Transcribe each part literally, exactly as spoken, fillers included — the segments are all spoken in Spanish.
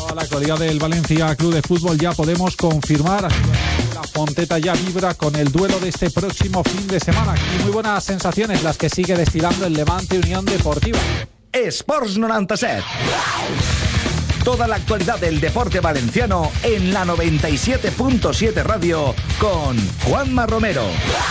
La actualidad del Valencia Club de Fútbol ya podemos confirmar. La Fonteta ya vibra con el duelo de este próximo fin de semana. Y muy buenas sensaciones las que sigue destilando el Levante Unión Deportiva. Esports noventa y siete. Toda la actualidad del deporte valenciano en la noventa y siete punto siete Radio con Juanma Romero.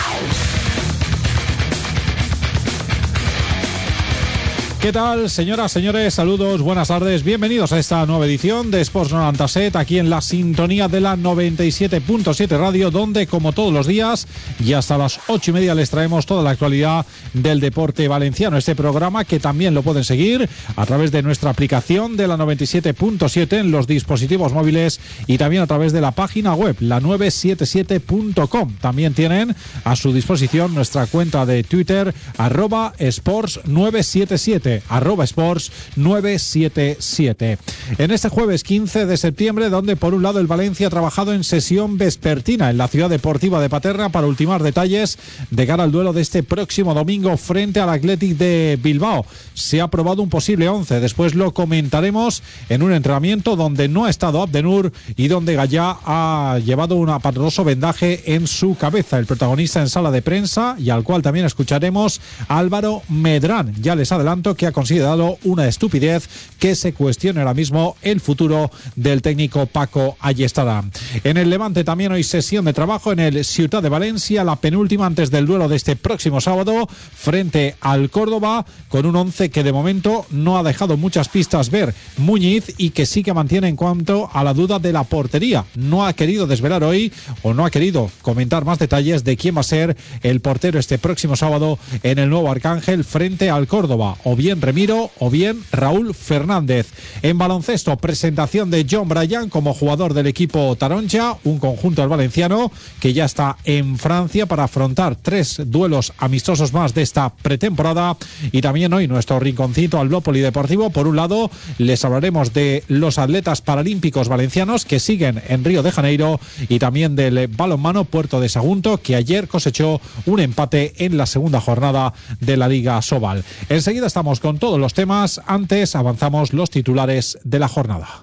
¿Qué tal, señoras, señores? Saludos, buenas tardes. Bienvenidos a esta nueva edición de Esports noventa y siete, aquí en la sintonía de la noventa y siete punto siete Radio, donde, como todos los días, y hasta las ocho y media les traemos toda la actualidad del deporte valenciano. Este programa que también lo pueden seguir a través de nuestra aplicación de la noventa y siete punto siete en los dispositivos móviles y también a través de la página web, la novecientos setenta y siete punto com. También tienen a su disposición nuestra cuenta de Twitter, arroba Sports nueve siete siete. arroba Sports nueve siete siete. En este jueves quince de septiembre, donde por un lado el Valencia ha trabajado en sesión vespertina en la ciudad deportiva de Paterna para ultimar detalles de cara al duelo de este próximo domingo frente al Athletic de Bilbao. Se ha aprobado un posible once, después lo comentaremos en un entrenamiento donde no ha estado Abdenur y donde Gallá ha llevado un aparatoso vendaje en su cabeza. El protagonista en sala de prensa, y al cual también escucharemos, Álvaro Medrán. Ya les adelanto que ha considerado una estupidez que se cuestione ahora mismo el futuro del técnico Paco Ayestará. En el Levante también hoy sesión de trabajo en el Ciutat de Valencia, la penúltima antes del duelo de este próximo sábado frente al Córdoba, con un once que de momento no ha dejado muchas pistas ver Muñiz y que sí que mantiene en cuanto a la duda de la portería. No ha querido desvelar hoy o no ha querido comentar más detalles de quién va a ser el portero este próximo sábado en el nuevo Arcángel frente al Córdoba, o bien Remiro o bien Raúl Fernández. En baloncesto, presentación de John Bryan como jugador del equipo Taronja, un conjunto del valenciano que ya está en Francia para afrontar tres duelos amistosos más de esta pretemporada. Y también hoy nuestro rinconcito al blog polideportivo. Por un lado, les hablaremos de los atletas paralímpicos valencianos que siguen en Río de Janeiro y también del balonmano Puerto de Sagunto, que ayer cosechó un empate en la segunda jornada de la Liga Sobal. Enseguida estamos con todos los temas. Antes avanzamos los titulares de la jornada.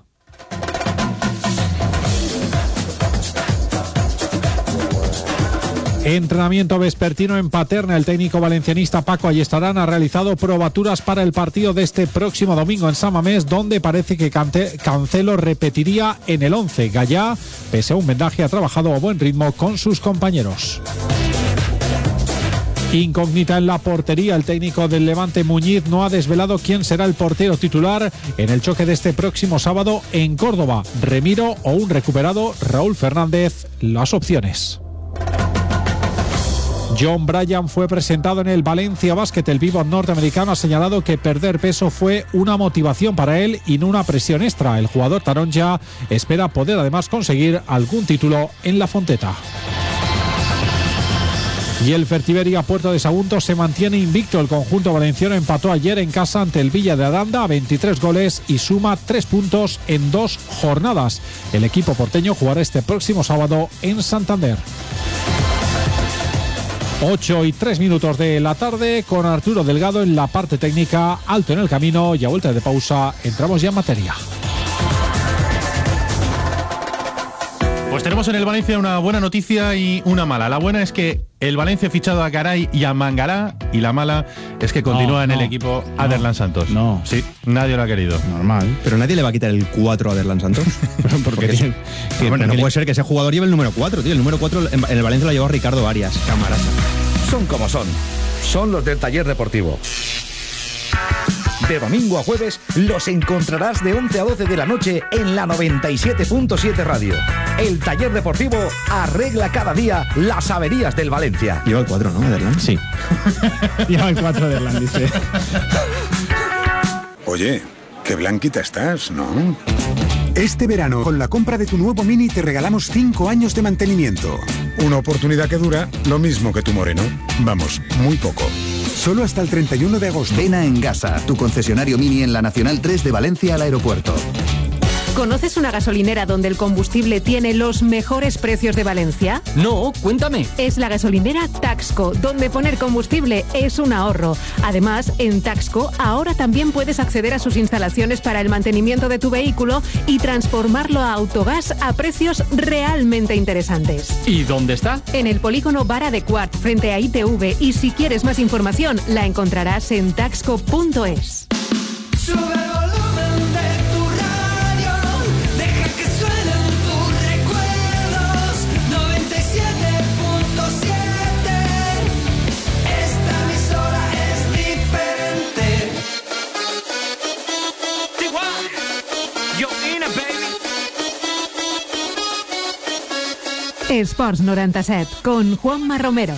Entrenamiento vespertino en Paterna. El técnico valencianista Paco Ayestarán ha realizado probaturas para el partido de este próximo domingo en San Mamés, donde parece que Cancelo repetiría en el once. Gallá, pese a un vendaje, ha trabajado a buen ritmo con sus compañeros. Incógnita en la portería. El técnico del Levante, Muñiz, no ha desvelado quién será el portero titular en el choque de este próximo sábado en Córdoba. Remiro o un recuperado Raúl Fernández, las opciones. John Bryan fue presentado en el Valencia Basket. El pívot norteamericano ha señalado que perder peso fue una motivación para él y no una presión extra. El jugador taronja espera poder además conseguir algún título en la Fonteta. Y el Fertiberia Puerto de Sagunto se mantiene invicto. El conjunto valenciano empató ayer en casa ante el Villa de Aranda a veintitrés goles y suma tres puntos en dos jornadas. El equipo porteño jugará este próximo sábado en Santander. ocho y tres minutos de la tarde, con Arturo Delgado en la parte técnica. Alto en el camino y a vuelta de pausa entramos ya en materia. Pues tenemos en el Valencia una buena noticia y una mala. La buena es que el Valencia ha fichado a Garay y a Mangalá, y la mala es que continúa no, en no, el equipo no, Aderlan Santos. No. Sí, nadie lo ha querido. Normal. Pero nadie le va a quitar el cuatro a Aderlan Santos. Porque, porque, es, que, bueno, no puede ser que ese jugador lleve el número cuatro, tío. El número cuatro en el Valencia lo llevó Ricardo Arias. Camarasa. Son como son. Son los del Taller Deportivo. De domingo a jueves los encontrarás de once a doce de la noche en la noventa y siete punto siete Radio. El Taller Deportivo arregla cada día las averías del Valencia. Lleva el cuatro, ¿no, Aderlan? Sí. Lleva el cuatro, Aderlan, dice. Oye, qué blanquita estás, ¿no? Este verano, con la compra de tu nuevo Mini, te regalamos cinco años de mantenimiento. Una oportunidad que dura lo mismo que tu Moreno. Vamos, muy poco. Solo hasta el treinta y uno de agosto. Ven a Engasa, tu concesionario Mini en la Nacional tres de Valencia al aeropuerto. ¿Conoces una gasolinera donde el combustible tiene los mejores precios de Valencia? No, cuéntame. Es la gasolinera Taxco, donde poner combustible es un ahorro. Además, en Taxco ahora también puedes acceder a sus instalaciones para el mantenimiento de tu vehículo y transformarlo a autogás a precios realmente interesantes. ¿Y dónde está? En el polígono Vara de Quart, frente a I T V, y si quieres más información, la encontrarás en taxco punto es. Sube el volumen de tu radio, deja que suenen tus recuerdos. noventa y siete punto siete, esta emisora es diferente. Yo, Ina, baby. Esports noranta set, con Juanma Romero.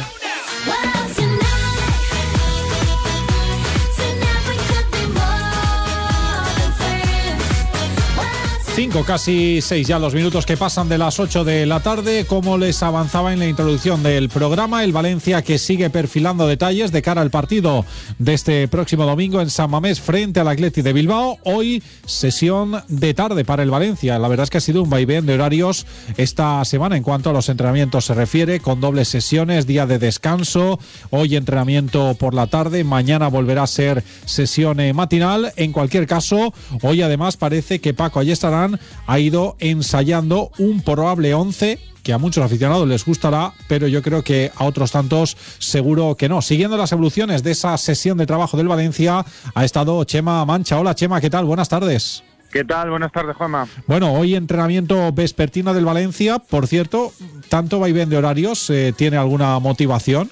Cinco, casi seis ya los minutos que pasan de las ocho de la tarde. Como les avanzaba en la introducción del programa, el Valencia que sigue perfilando detalles de cara al partido de este próximo domingo en San Mamés frente al Athletic de Bilbao. Hoy sesión de tarde para el Valencia. La verdad es que ha sido un vaivén de horarios esta semana en cuanto a los entrenamientos se refiere, con dobles sesiones, día de descanso. Hoy entrenamiento por la tarde, mañana volverá a ser sesión matinal. En cualquier caso, hoy además parece que Paco Ayestarán ha ido ensayando un probable once que a muchos aficionados les gustará, pero yo creo que a otros tantos seguro que no. Siguiendo las evoluciones de esa sesión de trabajo del Valencia, ha estado Chema Mancha. Hola Chema, ¿qué tal? Buenas tardes. ¿Qué tal? Buenas tardes, Juanma. Bueno, hoy entrenamiento vespertino del Valencia. Por cierto, ¿tanto vaivén de horarios eh, tiene alguna motivación?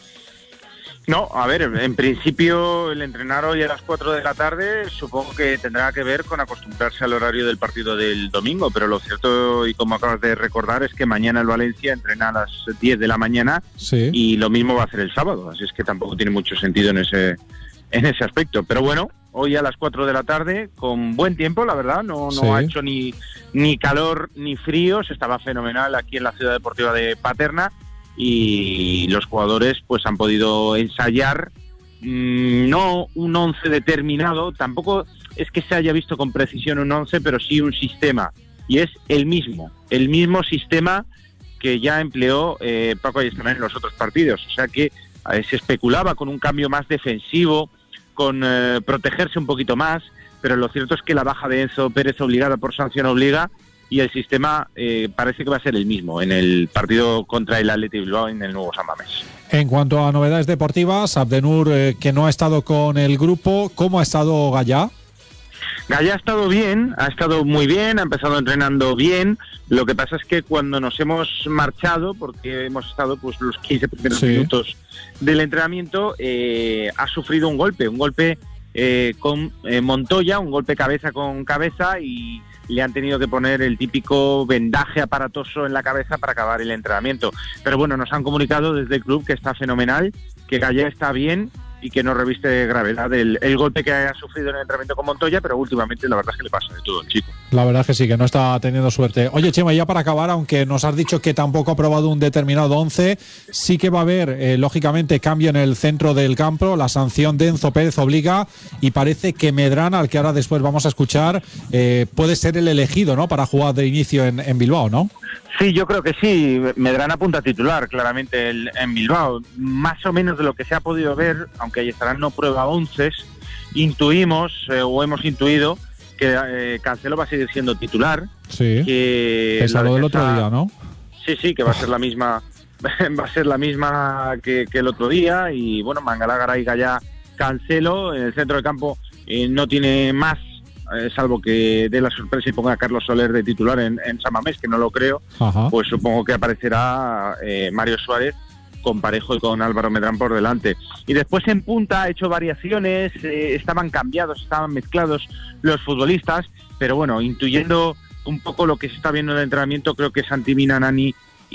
No, a ver, en principio el entrenar hoy a las cuatro de la tarde supongo que tendrá que ver con acostumbrarse al horario del partido del domingo, pero lo cierto, y como acabas de recordar, es que mañana el Valencia entrena a las diez de la mañana, sí, y lo mismo va a hacer el sábado, así es que tampoco tiene mucho sentido en ese en ese aspecto. Pero bueno, hoy a las cuatro de la tarde, con buen tiempo, la verdad, no, no sí. ha hecho ni, ni calor ni frío, se estaba fenomenal aquí en la Ciudad Deportiva de Paterna, y los jugadores pues han podido ensayar mmm, no un once determinado, tampoco es que se haya visto con precisión un once, pero sí un sistema, y es el mismo, el mismo sistema que ya empleó eh, Paco Ayestarán en los otros partidos, o sea que eh, se especulaba con un cambio más defensivo, con eh, protegerse un poquito más, pero lo cierto es que la baja de Enzo Pérez obligada por sanción obliga, y el sistema eh, parece que va a ser el mismo en el partido contra el Athletic Bilbao en el nuevo San Mamés. En cuanto a novedades deportivas, Abdenur, eh, que no ha estado con el grupo, ¿cómo ha estado Gallá? Gallá ha estado bien, ha estado muy bien, ha empezado entrenando bien. Lo que pasa es que cuando nos hemos marchado, porque hemos estado pues los quince primeros sí. minutos del entrenamiento, eh, ha sufrido un golpe, un golpe eh, con eh, Montoya, un golpe cabeza con cabeza, y le han tenido que poner el típico vendaje aparatoso en la cabeza para acabar el entrenamiento. Pero bueno, nos han comunicado desde el club que está fenomenal, que Gallá está bien y que no reviste gravedad el, el golpe que ha sufrido en el entrenamiento con Montoya, pero últimamente la verdad es que le pasa de todo al chico. La verdad es que sí, que no está teniendo suerte. Oye, Chema, ya para acabar, aunque nos has dicho que tampoco ha probado un determinado once, sí que va a haber, eh, lógicamente, cambio en el centro del campo. La sanción de Enzo Pérez obliga, y parece que Medrán, al que ahora después vamos a escuchar, eh, puede ser el elegido, ¿no?, para jugar de inicio en, en Bilbao, ¿no? Sí, yo creo que sí. Medrán apunta a titular claramente el, en Bilbao. Más o menos de lo que se ha podido ver, aunque Ayestarán no prueba onces, intuimos eh, o hemos intuido que eh, Cancelo va a seguir siendo titular. Sí. Que es lo del otro día, ¿no? Sí, sí, que va a ser la misma, va a ser la misma que, que el otro día. Y bueno, Mangala, Garay, Gallá, Cancelo en el centro del campo eh, no tiene más. Eh, salvo que dé la sorpresa y ponga a Carlos Soler de titular en, en San Mamés, que no lo creo. Ajá. Pues supongo que aparecerá eh, Mario Suárez con Parejo y con Álvaro Medrán por delante. Y después en punta ha hecho variaciones, eh, estaban cambiados, estaban mezclados los futbolistas, pero bueno, intuyendo un poco lo que se está viendo en el entrenamiento, creo que Santi Mina, Nani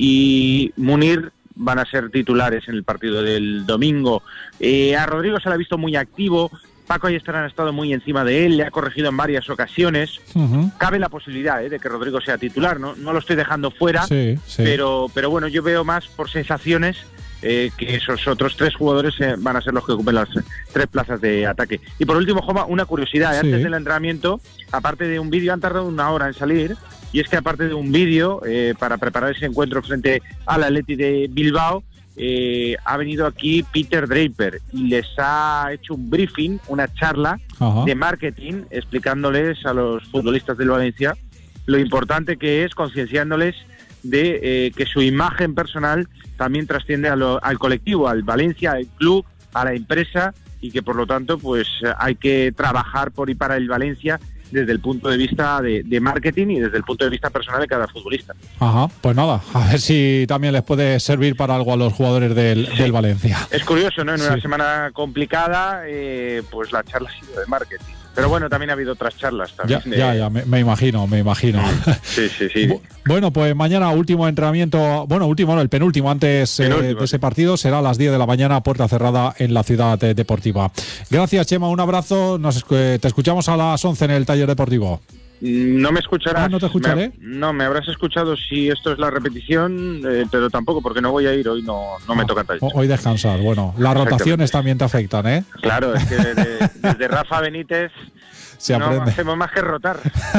y Munir van a ser titulares en el partido del domingo. Eh, a Rodrigo se le ha visto muy activo, Paco Ayestarán ha estado muy encima de él, le ha corregido en varias ocasiones. Uh-huh. Cabe la posibilidad eh, de que Rodrigo sea titular, no, no lo estoy dejando fuera, sí, sí. Pero, pero bueno, yo veo más por sensaciones eh, que esos otros tres jugadores eh, van a ser los que ocupen las tres plazas de ataque. Y por último, Joma, una curiosidad, Sí. antes del entrenamiento, aparte de un vídeo, han tardado una hora en salir, y es que aparte de un vídeo eh, para preparar ese encuentro frente al Athletic de Bilbao, eh, ha venido aquí Peter Draper y les ha hecho un briefing, una charla Ajá. de marketing, explicándoles a los futbolistas del Valencia lo importante que es, concienciándoles de eh, que su imagen personal también trasciende a lo, al colectivo, al Valencia, al club, a la empresa, y que por lo tanto pues hay que trabajar por y para el Valencia desde el punto de vista de, de marketing y desde el punto de vista personal de cada futbolista. Ajá, pues nada, a ver si también les puede servir para algo a los jugadores del, Sí. del Valencia. Es curioso, ¿no? En una Sí. semana complicada, eh, pues la charla ha sido de marketing. Pero bueno, también ha habido otras charlas Ya, también. de- ya, ya, me, me imagino, me imagino. Sí, sí, sí. Bu- Bueno, pues mañana último entrenamiento, bueno, último no, el penúltimo antes eh, Penúltimo, de ese sí. partido, será a las diez de la mañana, puerta cerrada en la ciudad eh, deportiva. Gracias, Chema, un abrazo, nos, escu- te escuchamos a las once en el taller deportivo. No me escucharás. Ah, ¿no te escucharé? Me- no, me habrás escuchado si esto es la repetición, eh, pero tampoco, porque no voy a ir hoy, no, no me toca taller. Ho- Hoy descansar, bueno, las rotaciones también te afectan, ¿eh? Claro, es que de- desde Rafa Benítez Se no aprende. hacemos más que rotar.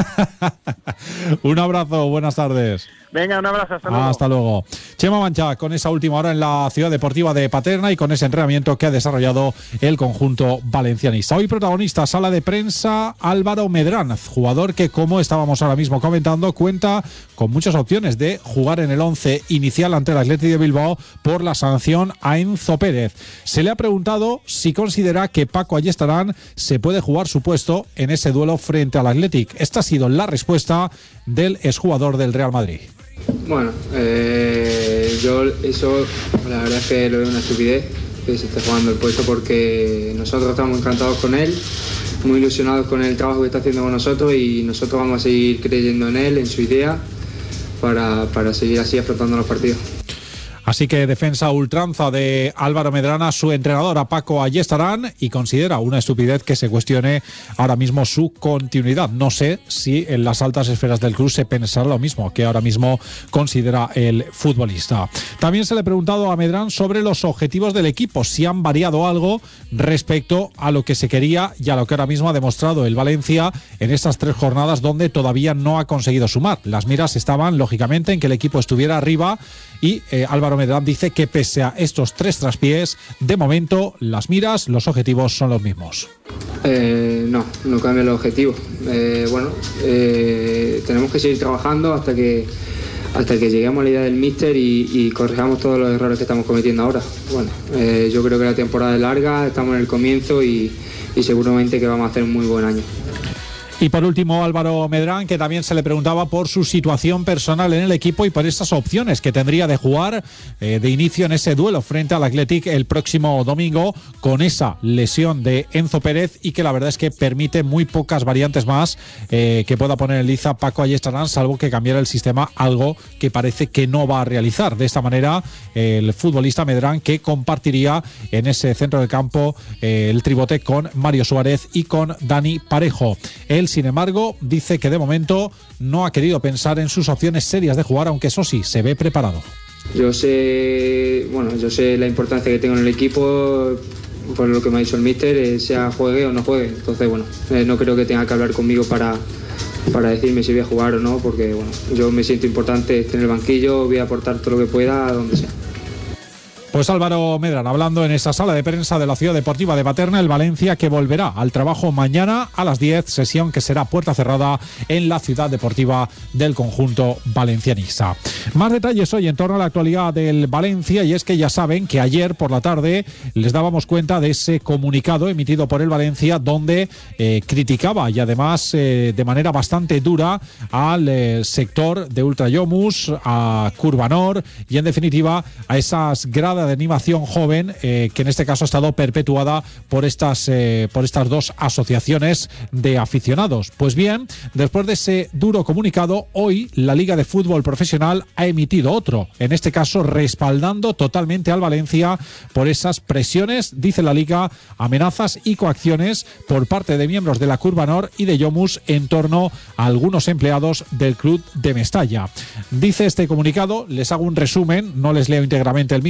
Un abrazo, buenas tardes. Venga, un abrazo, hasta luego. Hasta luego. Chema Mancha con esa última hora en la ciudad deportiva de Paterna y con ese entrenamiento que ha desarrollado el conjunto valencianista. Hoy protagonista, sala de prensa, Álvaro Medrán, jugador que, como estábamos ahora mismo comentando, cuenta con muchas opciones de jugar en el once inicial ante el Athletic de Bilbao por la sanción a Enzo Pérez. Se le ha preguntado si considera que Paco Ayestarán se puede jugar su puesto en ese duelo frente al Athletic. Esta ha sido la respuesta del exjugador del Real Madrid. Bueno, eh, yo eso la verdad es que lo veo una estupidez que se esté jugando el puesto, porque nosotros estamos encantados con él, muy ilusionados con el trabajo que está haciendo con nosotros, y nosotros vamos a seguir creyendo en él, en su idea, para, para seguir así afrontando los partidos. Así que defensa ultranza de Álvaro Medrán, su entrenador a Paco Ayestarán, y considera una estupidez que se cuestione ahora mismo su continuidad. No sé si en las altas esferas del club se pensará lo mismo que ahora mismo considera el futbolista. También se le ha preguntado a Medrán sobre los objetivos del equipo, si han variado algo respecto a lo que se quería y a lo que ahora mismo ha demostrado el Valencia en estas tres jornadas donde todavía no ha conseguido sumar. Las miras estaban, lógicamente, en que el equipo estuviera arriba, y eh, Álvaro Medrán dice que pese a estos tres traspiés, de momento las miras, los objetivos son los mismos. Eh, no, no cambia el objetivo. Eh, bueno, eh, tenemos que seguir trabajando hasta que hasta que lleguemos a la idea del míster y, y corrijamos todos los errores que estamos cometiendo ahora. Bueno, eh, yo creo que la temporada es larga, estamos en el comienzo y, y seguramente que vamos a hacer un muy buen año. Y por último, Álvaro Medrán, que también se le preguntaba por su situación personal en el equipo y por esas opciones que tendría de jugar eh, de inicio en ese duelo frente al Athletic el próximo domingo, con esa lesión de Enzo Pérez, y que la verdad es que permite muy pocas variantes más eh, que pueda poner en liza Paco Ayestarán, salvo que cambiara el sistema, algo que parece que no va a realizar. De esta manera, eh, el futbolista Medrán, que compartiría en ese centro del campo eh, el tribote con Mario Suárez y con Dani Parejo. Él, sin embargo, dice que de momento no ha querido pensar en sus opciones serias de jugar, aunque eso sí, se ve preparado. Yo sé, bueno, yo sé la importancia que tengo en el equipo, por lo que me ha dicho el míster, eh, sea juegue o no juegue. Entonces, bueno, eh, no creo que tenga que hablar conmigo para, para decirme si voy a jugar o no, porque bueno, yo me siento importante, estoy en el banquillo, voy a aportar todo lo que pueda a donde sea. Pues Álvaro Medrán hablando en esa sala de prensa de la Ciudad Deportiva de Paterna, el Valencia que volverá al trabajo mañana a las diez, sesión que será puerta cerrada en la Ciudad Deportiva del conjunto valencianista. Más detalles hoy en torno a la actualidad del Valencia, y es que ya saben que ayer por la tarde les dábamos cuenta de ese comunicado emitido por el Valencia donde eh, criticaba y además eh, de manera bastante dura al eh, sector de Ultrayomus, a Curvanor y en definitiva a esas gradas de animación joven eh, que en este caso ha estado perpetuada por estas, eh, por estas dos asociaciones de aficionados. Pues bien, después de ese duro comunicado, hoy la Liga de Fútbol Profesional ha emitido otro, en este caso respaldando totalmente al Valencia por esas presiones, dice la Liga, amenazas y coacciones por parte de miembros de la Curvanor y de Yomus en torno a algunos empleados del club de Mestalla. Dice este comunicado, les hago un resumen, no les leo íntegramente el mismo,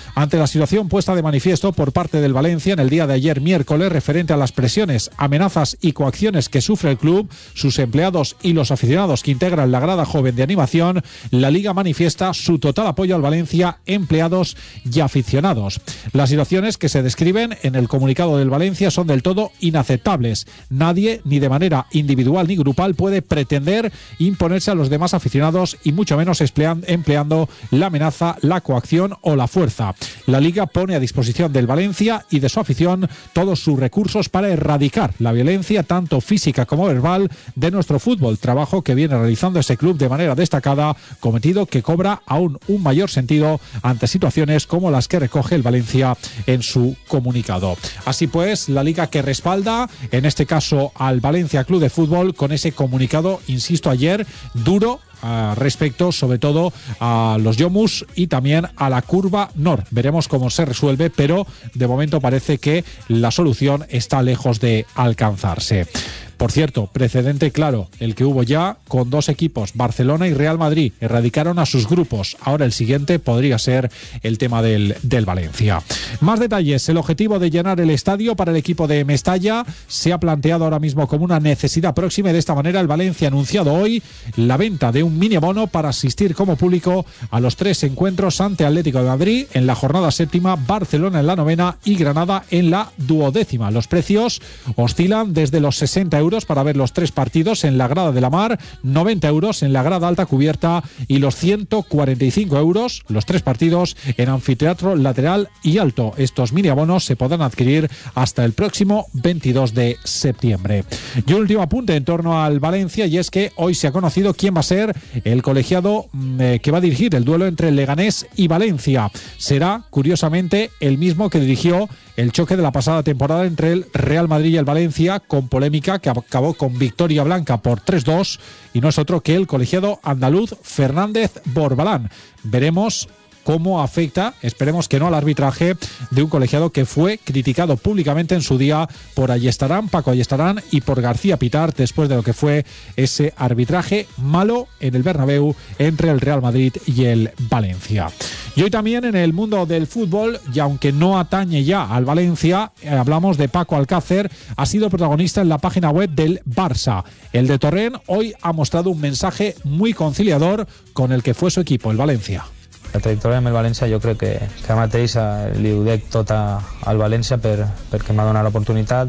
ante la situación puesta de manifiesto por parte del Valencia en el día de ayer miércoles referente a las presiones, amenazas y coacciones que sufre el club, sus empleados y los aficionados que integran la grada joven de animación, la Liga manifiesta su total apoyo al Valencia, empleados y aficionados. Las situaciones que se describen en el comunicado del Valencia son del todo inaceptables. Nadie, ni de manera individual ni grupal, puede pretender imponerse a los demás aficionados y mucho menos empleando la amenaza, la coacción o la fuerza. La Liga pone a disposición del Valencia y de su afición todos sus recursos para erradicar la violencia, tanto física como verbal, de nuestro fútbol, trabajo que viene realizando ese club de manera destacada, cometido que cobra aún un mayor sentido ante situaciones como las que recoge el Valencia en su comunicado. Así pues, la Liga que respalda, en este caso al Valencia Club de Fútbol, con ese comunicado, insisto, ayer, duro, Uh, respecto sobre todo a los Yomus y también a la curva Nord. Veremos cómo se resuelve, pero de momento parece que la solución está lejos de alcanzarse. Por cierto, precedente claro, el que hubo ya con dos equipos, Barcelona y Real Madrid, erradicaron a sus grupos. Ahora el siguiente podría ser el tema del, del Valencia. Más detalles, el objetivo de llenar el estadio para el equipo de Mestalla se ha planteado ahora mismo como una necesidad próxima y de esta manera el Valencia ha anunciado hoy la venta de un mini bono para asistir como público a los tres encuentros ante Atlético de Madrid en la jornada séptima, Barcelona en la novena y Granada en la duodécima. Los precios oscilan desde los sesenta euros para ver los tres partidos en la grada de la Mar, noventa euros en la grada alta cubierta y los ciento cuarenta y cinco euros los tres partidos en anfiteatro lateral y alto. Estos mini abonos se podrán adquirir hasta el próximo veintidós de septiembre. Y un último apunte en torno al Valencia, y es que hoy se ha conocido quién va a ser el colegiado eh, que va a dirigir el duelo entre Leganés y Valencia. Será, curiosamente, el mismo que dirigió el choque de la pasada temporada entre el Real Madrid y el Valencia, con polémica que acabó con victoria blanca por tres dos, y no es otro que el colegiado andaluz Fernández Borbalán. Veremos cómo afecta, esperemos que no, al arbitraje de un colegiado que fue criticado públicamente en su día por Ayestarán, Paco Ayestarán, y por García Pitar, después de lo que fue ese arbitraje malo en el Bernabéu entre el Real Madrid y el Valencia. Y hoy también en el mundo del fútbol, y aunque no atañe ya al Valencia, eh, hablamos de Paco Alcácer, ha sido protagonista en la página web del Barça. El de Torrent hoy ha mostrado un mensaje muy conciliador con el que fue su equipo, el Valencia. La trajectòria amb el València jo crec que, que ara mateix li ho dec tot a, al València per, perquè m'ha donat l'oportunitat,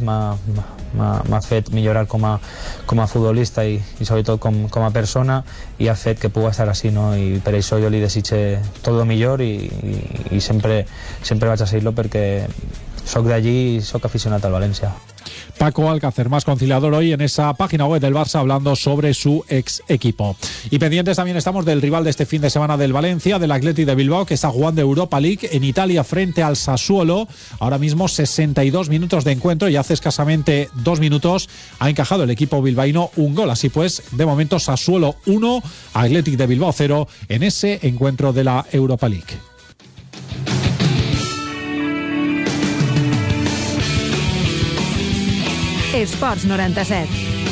m'ha fet millorar com a, com a futbolista i, i sobretot com, com a persona, i ha fet que pugui estar així, no? I per això jo li desitge tot el millor i, i, i sempre, sempre vaig a seguir-lo perquè soc d'allí i soc aficionat al València. Paco Alcácer, más conciliador hoy en esa página web del Barça, hablando sobre su ex equipo. Y pendientes también estamos del rival de este fin de semana del Valencia, del Athletic de Bilbao, que está jugando Europa League en Italia frente al Sassuolo. Ahora mismo sesenta y dos minutos de encuentro y hace escasamente dos minutos ha encajado el equipo bilbaíno un gol. Así pues, de momento Sassuolo uno, Athletic de Bilbao cero en ese encuentro de la Europa League. Esports noranta-set.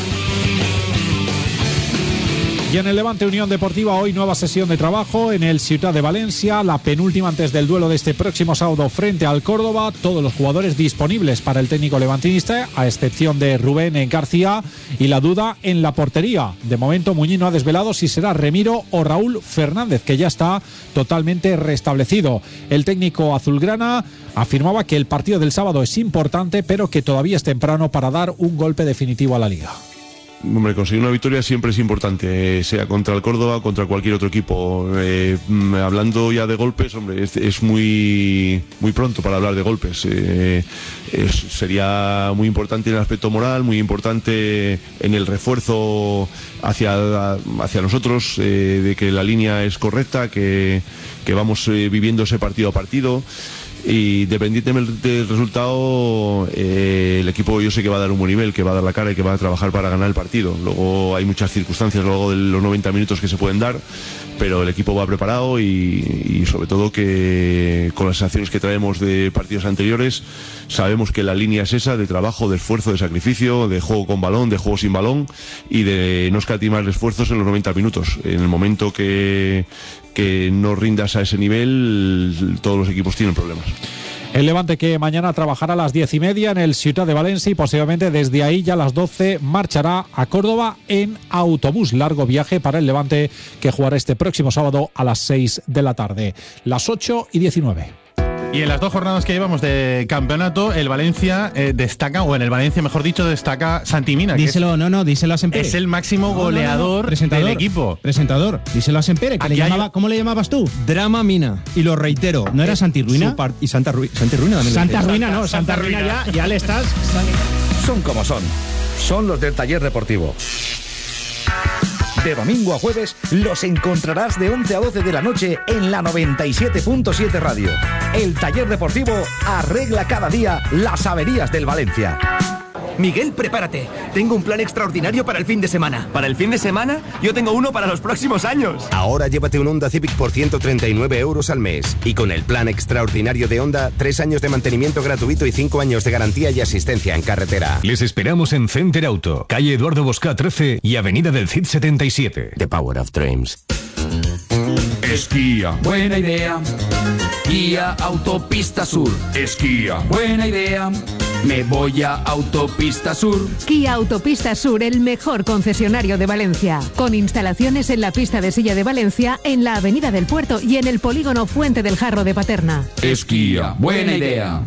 Y en el Levante Unión Deportiva hoy nueva sesión de trabajo en el Ciutat de Valencia, la penúltima antes del duelo de este próximo sábado frente al Córdoba. Todos los jugadores disponibles para el técnico levantinista, a excepción de Rubén García, y la duda en la portería. De momento Muñiz no ha desvelado si será Remiro o Raúl Fernández, que ya está totalmente restablecido. El técnico azulgrana afirmaba que el partido del sábado es importante, pero que todavía es temprano para dar un golpe definitivo a la Liga. Hombre, conseguir una victoria siempre es importante, sea contra el Córdoba, contra cualquier otro equipo. Eh, hablando ya de golpes, hombre, es, es muy muy pronto para hablar de golpes. Eh, es, sería muy importante en el aspecto moral, muy importante en el refuerzo hacia, hacia nosotros, eh, de que la línea es correcta, que, que vamos eh, viviendo ese partido a partido. Y dependientemente del resultado, eh, el equipo yo sé que va a dar un buen nivel, que va a dar la cara y que va a trabajar para ganar el partido. Luego hay muchas circunstancias luego de los noventa minutos que se pueden dar, pero el equipo va preparado y, y sobre todo que con las sensaciones que traemos de partidos anteriores sabemos que la línea es esa, de trabajo, de esfuerzo, de sacrificio, de juego con balón, de juego sin balón y de no escatimar esfuerzos en los noventa minutos. En el momento que, que no rindas a ese nivel, todos los equipos tienen problemas. El Levante que mañana trabajará a las diez y media en el Ciutat de Valencia y posiblemente desde ahí ya a las doce marchará a Córdoba en autobús. Largo viaje para el Levante que jugará este próximo sábado a las seis de la tarde. Las ocho y diecinueve. Y en las dos jornadas que llevamos de campeonato, el Valencia eh, destaca, o en el Valencia, mejor dicho, destaca Santi Mina. Díselo, que es, no, no, díselo a Sempere. Es el máximo goleador no, no, no. Presentador, del equipo. Presentador, díselo a Sempere, que le llamaba, hay... ¿cómo le llamabas tú? Drama Mina. Y lo reitero. ¿No era Santi Ruina? Par... Y Santa, Ru... Santa Ruina también. Santa Ruina, no, Santa, Santa Ruina ya, ya le estás... Son como son. Son los del Taller Deportivo. De domingo a jueves los encontrarás de once a doce de la noche en la noventa y siete punto siete Radio. El Taller Deportivo arregla cada día las averías del Valencia. Miguel, prepárate. Tengo un plan extraordinario para el fin de semana. ¿Para el fin de semana? Yo tengo uno para los próximos años. Ahora llévate un Honda Civic por ciento treinta y nueve euros al mes. Y con el plan extraordinario de Honda, tres años de mantenimiento gratuito y cinco años de garantía y asistencia en carretera. Les esperamos en Center Auto, calle Eduardo Bosca trece y avenida del Cid setenta y siete. The Power of Dreams. Esquía. Buena idea. Guía Autopista Sur. Esquía. Buena idea. Me voy a Autopista Sur. Kia Autopista Sur, el mejor concesionario de Valencia. Con instalaciones en la pista de Silla de Valencia, en la Avenida del Puerto y en el polígono Fuente del Jarro de Paterna. Esquía. Buena idea.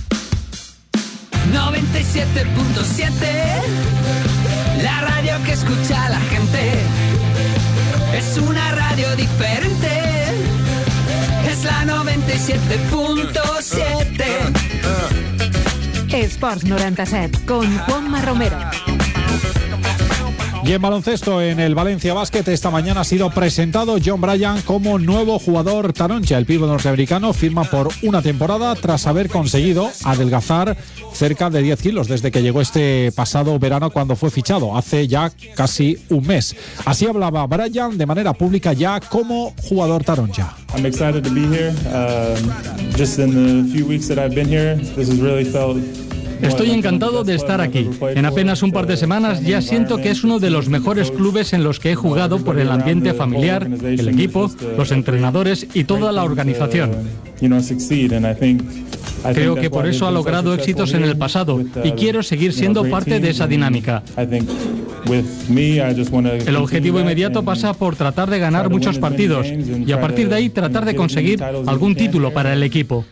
noventa y siete punto siete. La radio que escucha a la gente. Es una radio diferente. Es la noventa y siete punto siete. Esports noventa y siete con Juanma Romero. Y en baloncesto, en el Valencia Basket, esta mañana ha sido presentado John Bryan como nuevo jugador taroncha. El pívot norteamericano firma por una temporada tras haber conseguido adelgazar cerca de diez kilos desde que llegó este pasado verano cuando fue fichado, hace ya casi un mes. Así hablaba Bryan de manera pública ya como jugador taroncha. I'm excited to be here. Uh, just in the few weeks that I've been here, this has really felt... Estoy encantado de estar aquí. En apenas un par de semanas ya siento que es uno de los mejores clubes en los que he jugado por el ambiente familiar, el equipo, los entrenadores y toda la organización. Creo que por eso ha logrado éxitos en el pasado y quiero seguir siendo parte de esa dinámica. El objetivo inmediato pasa por tratar de ganar muchos partidos y a partir de ahí tratar de conseguir algún título para el equipo.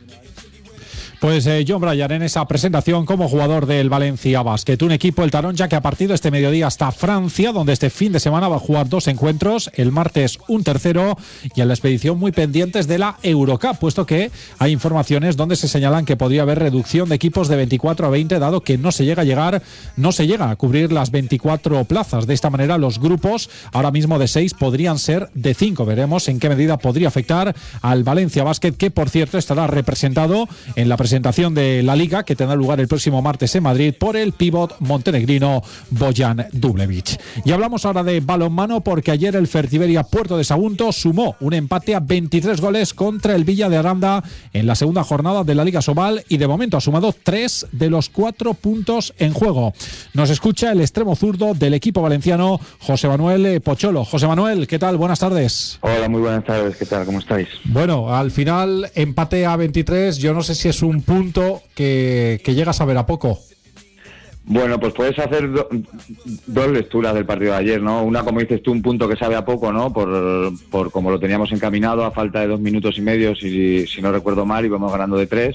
Pues eh, John Bryan en esa presentación como jugador del Valencia Basket, un equipo, el Taronja, que ha partido este mediodía hasta Francia, donde este fin de semana va a jugar dos encuentros, el martes un tercero, y en la expedición muy pendientes de la Eurocup, puesto que hay informaciones donde se señalan que podría haber reducción de equipos de veinticuatro a veinte, dado que no se llega a llegar, no se llega a cubrir las veinticuatro plazas. De esta manera los grupos, ahora mismo de seis, podrían ser de cinco. Veremos en qué medida podría afectar al Valencia Basket, que por cierto estará representado en la presentación presentación de la Liga, que tendrá lugar el próximo martes en Madrid por el pívot montenegrino Bojan Dublevic. Y hablamos ahora de balonmano, porque ayer el Fertiberia Puerto de Sagunto sumó un empate a veintitrés goles contra el Villa de Aranda en la segunda jornada de la Liga Sobal y de momento ha sumado tres de los cuatro puntos en juego. Nos escucha el extremo zurdo del equipo valenciano, José Manuel Pocholo. José Manuel, ¿qué tal? Buenas tardes. Hola, muy buenas tardes. ¿Qué tal? ¿Cómo estáis? Bueno, al final empate a veintitrés, yo no sé si es un punto que, que llegas a ver a poco. Bueno, pues puedes hacer do, dos lecturas del partido de ayer, ¿no? Una, como dices tú, un punto que sabe a poco, ¿no? Por, por como lo teníamos encaminado, a falta de dos minutos y medio, si, si no recuerdo mal, íbamos ganando de tres,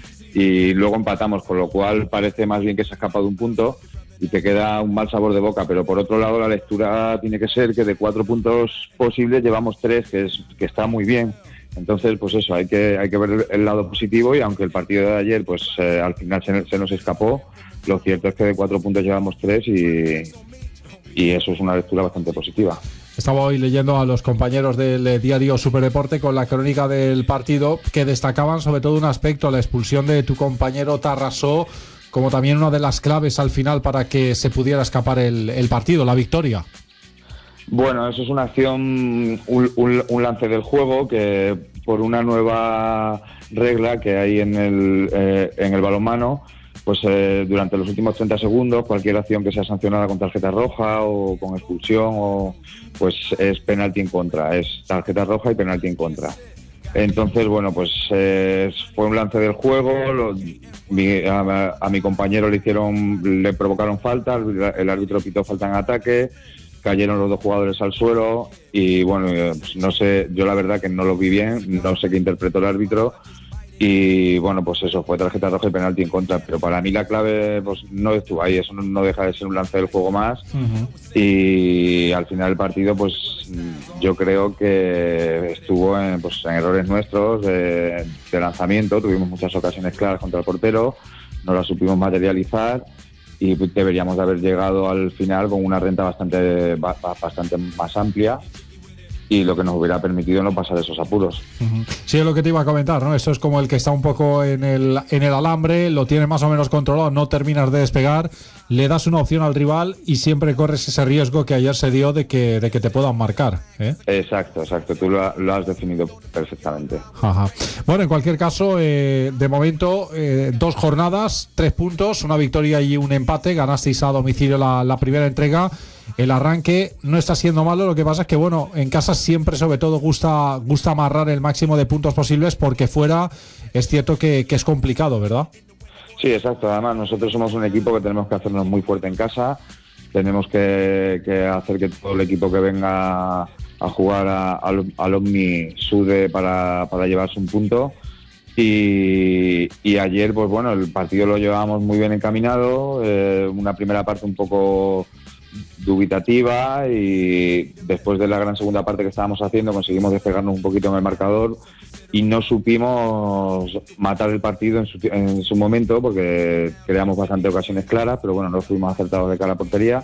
y luego empatamos, con lo cual parece más bien que se ha escapado un punto y te queda un mal sabor de boca. Pero por otro lado, la lectura tiene que ser que de cuatro puntos posibles llevamos tres, que es que está muy bien. Entonces, pues eso, hay que hay que ver el lado positivo, y aunque el partido de ayer pues eh, al final se, se nos escapó, lo cierto es que de cuatro puntos llevamos tres y, y eso es una lectura bastante positiva. Estaba hoy leyendo a los compañeros del eh, diario Superdeporte con la crónica del partido, que destacaban sobre todo un aspecto, la expulsión de tu compañero Tarrasó, como también una de las claves al final para que se pudiera escapar el, el partido, la victoria. Bueno, eso es una acción, un, un, un lance del juego que por una nueva regla que hay en el, eh, en el balonmano, pues eh, durante los últimos treinta segundos, cualquier acción que sea sancionada con tarjeta roja o con expulsión, o, pues es penalti en contra, es tarjeta roja y penalti en contra. Entonces, bueno, pues eh, fue un lance del juego, lo, mi, a, a mi compañero le hicieron, le provocaron falta, el, el árbitro pitó falta en ataque, cayeron los dos jugadores al suelo y bueno, pues no sé, yo la verdad que no lo vi bien, no sé qué interpretó el árbitro y bueno, pues eso, fue tarjeta roja y penalti en contra, pero para mí la clave pues no estuvo ahí, eso no, no deja de ser un lance del juego más. Uh-huh. Y al final del partido pues yo creo que estuvo en, pues, en errores nuestros de, de lanzamiento, tuvimos muchas ocasiones claras contra el portero, no las supimos materializar y deberíamos de haber llegado al final con una renta bastante, bastante más amplia y lo que nos hubiera permitido no pasar esos apuros. Uh-huh. Sí, es lo que te iba a comentar, ¿no? Esto es como el que está un poco en el, en el alambre, lo tienes más o menos controlado, no terminas de despegar, le das una opción al rival y siempre corres ese riesgo que ayer se dio de que, de que te puedan marcar, ¿eh? Exacto, exacto, tú lo, lo has definido perfectamente. Ajá. Bueno, en cualquier caso, eh, de momento, eh, dos jornadas, tres puntos, una victoria y un empate, ganasteis a domicilio la, la primera entrega. El arranque no está siendo malo, lo que pasa es que bueno, en casa siempre sobre todo gusta gusta amarrar el máximo de puntos posibles porque fuera es cierto que, que es complicado, ¿verdad? Sí, exacto, además nosotros somos un equipo que tenemos que hacernos muy fuerte en casa, tenemos que, que hacer que todo el equipo que venga a jugar a, al, al Omni sude para, para llevarse un punto. Y, y ayer, pues bueno, el partido lo llevábamos muy bien encaminado, eh, una primera parte un poco dubitativa y después de la gran segunda parte que estábamos haciendo conseguimos despegarnos un poquito en el marcador y no supimos matar el partido en su, en su momento porque creamos bastantes ocasiones claras, pero bueno, no fuimos acertados de cara a portería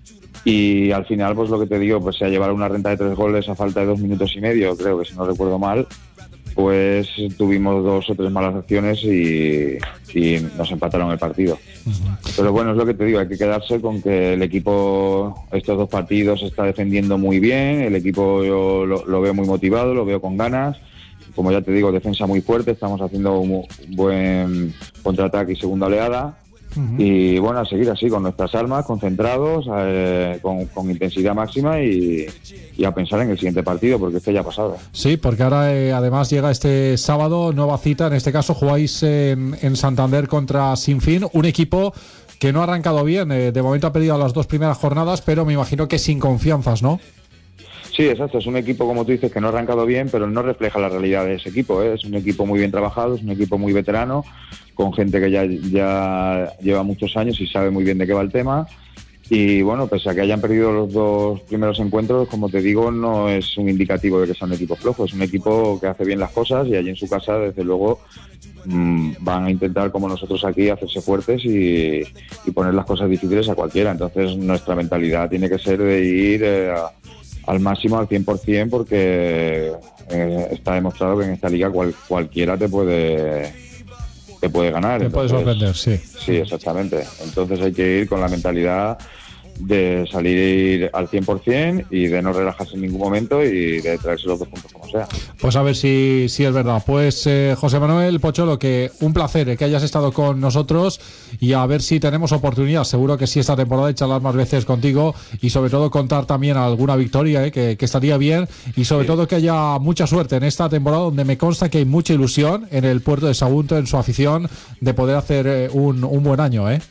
y al final, pues lo que te digo, pues se ha llevado una renta de tres goles a falta de dos minutos y medio, creo que si no recuerdo mal, pues tuvimos dos o tres malas acciones y, y nos empataron el partido. Uh-huh. Pero bueno, es lo que te digo, hay que quedarse con que el equipo estos dos partidos está defendiendo muy bien, el equipo yo lo, lo veo muy motivado, lo veo con ganas, como ya te digo, defensa muy fuerte, estamos haciendo un buen contraataque y segunda oleada. Uh-huh. Y bueno, a seguir así, con nuestras armas, concentrados, eh, con, con intensidad máxima y, y a pensar en el siguiente partido, porque este ya ha pasado. Sí, porque ahora eh, además llega este sábado, nueva cita, en este caso jugáis en, en Santander contra Sinfín, un equipo que no ha arrancado bien, eh, de momento ha perdido las dos primeras jornadas, pero me imagino que sin confianzas, ¿no? Sí, exacto, es un equipo, como tú dices, que no ha arrancado bien, pero no refleja la realidad de ese equipo, ¿eh? Es un equipo muy bien trabajado, es un equipo muy veterano, con gente que ya, ya lleva muchos años y sabe muy bien de qué va el tema. Y bueno, pese a que hayan perdido los dos primeros encuentros, como te digo, no es un indicativo de que sea un equipo flojo, es un equipo que hace bien las cosas y allí en su casa, desde luego, mmm, van a intentar, como nosotros aquí, hacerse fuertes y, y poner las cosas difíciles a cualquiera. Entonces nuestra mentalidad tiene que ser de ir eh, a, al máximo, al cien por ciento, porque eh, está demostrado que en esta liga cual, cualquiera te puede... te puede ganar. Te puede sorprender, sí. Sí, exactamente. Entonces hay que ir con la mentalidad de salir al cien por ciento y de no relajarse en ningún momento y de traerse los dos puntos como sea. Pues a ver si, si es verdad. Pues eh, José Manuel Pocholo, que un placer eh, que hayas estado con nosotros y a ver si tenemos oportunidad, seguro que sí esta temporada, de charlar más veces contigo y sobre todo contar también alguna victoria, eh, que, que estaría bien y sobre sí. todo que haya mucha suerte en esta temporada donde me consta que hay mucha ilusión en el puerto de Sagunto, en su afición, de poder hacer eh, un, un buen año, ¿eh?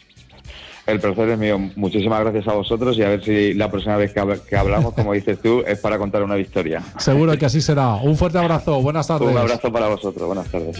El placer es mío. Muchísimas gracias a vosotros y a ver si la próxima vez que, hab- que hablamos, como dices tú, es para contar una victoria. Seguro que así será. Un fuerte abrazo. Buenas tardes. Un abrazo para vosotros. Buenas tardes.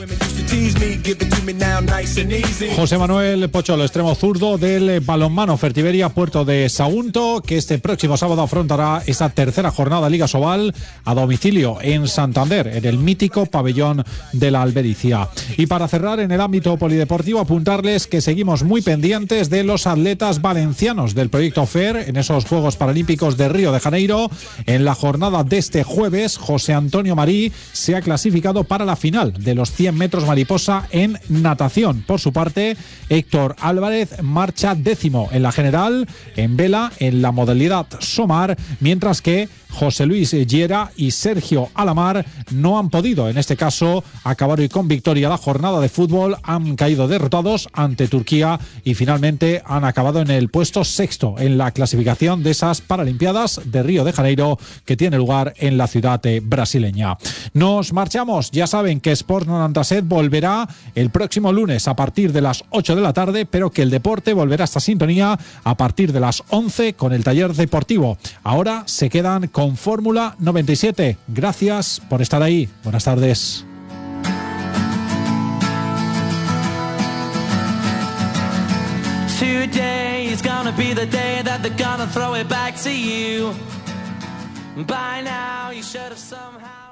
José Manuel Pocholo, extremo zurdo del balonmano Fertiberia Puerto de Sagunto, que este próximo sábado afrontará esta tercera jornada Liga Sobal a domicilio en Santander, en el mítico pabellón de la Albericia. Y para cerrar, en el ámbito polideportivo, apuntarles que seguimos muy pendientes de los atletas valencianos del proyecto F E R en esos Juegos Paralímpicos de Río de Janeiro. En la jornada de este jueves, José Antonio Marí se ha clasificado para la final de los cien metros mariposa en natación. Por su parte, Héctor Álvarez marcha décimo en la general, en vela, en la modalidad Somar, mientras que José Luis Llera y Sergio Alamar no han podido, en este caso, acabar hoy con victoria la jornada de fútbol. Han caído derrotados ante Turquía y finalmente han acabado en el puesto sexto en la clasificación de esas Paralimpiadas de Río de Janeiro que tiene lugar en la ciudad brasileña. Nos marchamos. Ya saben que Sports noventa y siete volverá el próximo lunes a partir de las ocho de la tarde, pero que el deporte volverá a esta sintonía a partir de las once con el taller deportivo. Ahora se quedan con Fórmula noventa y siete. Gracias por estar ahí. Buenas tardes. Today is gonna be the day that they're gonna throw it back to you. By now you should have somehow